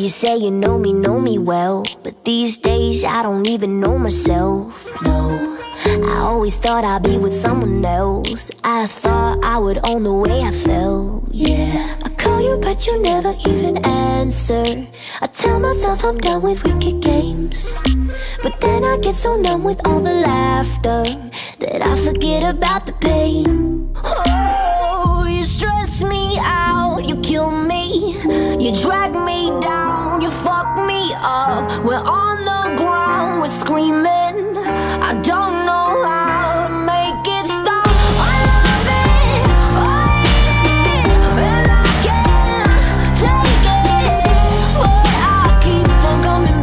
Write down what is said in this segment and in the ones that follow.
say you know me well, but these days I don't even know myself, no. I always thought I'd be with someone else. I thought I would own the way I felt, yeah. I call you but you never even answer. I tell myself I'm done with wicked games, but then I get so numb with all the laughter that I forget about the pain. Oh, you stress me out, you kill me, you drag me down, you fuck me up. We're on the ground, we're screaming. I don't know how to make it stop. I love it, I hate it, and I can't take it, but I keep on coming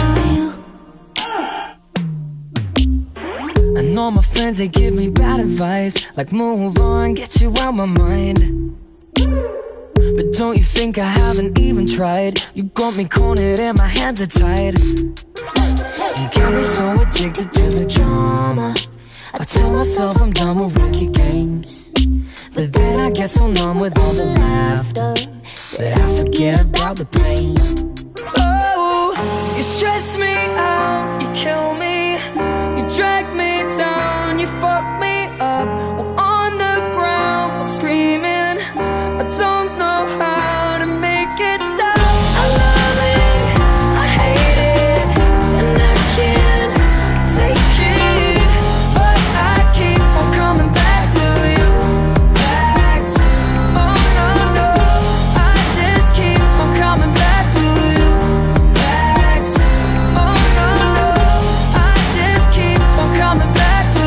back to you. I know my friends, they give me bad advice, like move on, get you out my mind. But don't you think I haven't even tried? You got me cornered and my hands are tied. You got me so addicted to the drama. I tell myself I'm done with wicked games, but then I get so numb with all the laughter that I forget about the pain. Oh, you stress me out, you kill me, you drag me down, you fuck me up. We're on the ground, we're screaming. I don't know how to make it stop. I love it, I hate it, and I can't take it, but I keep on coming back to you. Back to you. Oh no, no, I just keep on coming back to you. Back to you. Oh no, no, I just keep on coming back to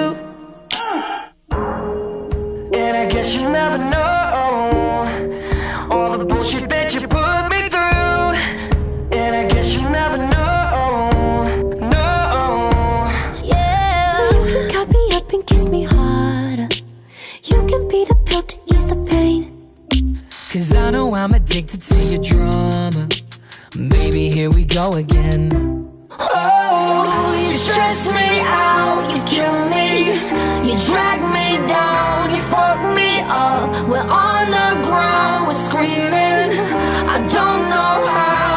you. And I guess you never know all the bullshit that you put me through. And I guess you never know, no. Yeah. So you can cut me up and kiss me harder. You can be the pill to ease the pain. Cause I know I'm addicted to your drama. Baby, here we go again. Oh, you stress me out, you kill me, you drag me down, you fuck me up. We're on the ground, we're screaming. I don't know how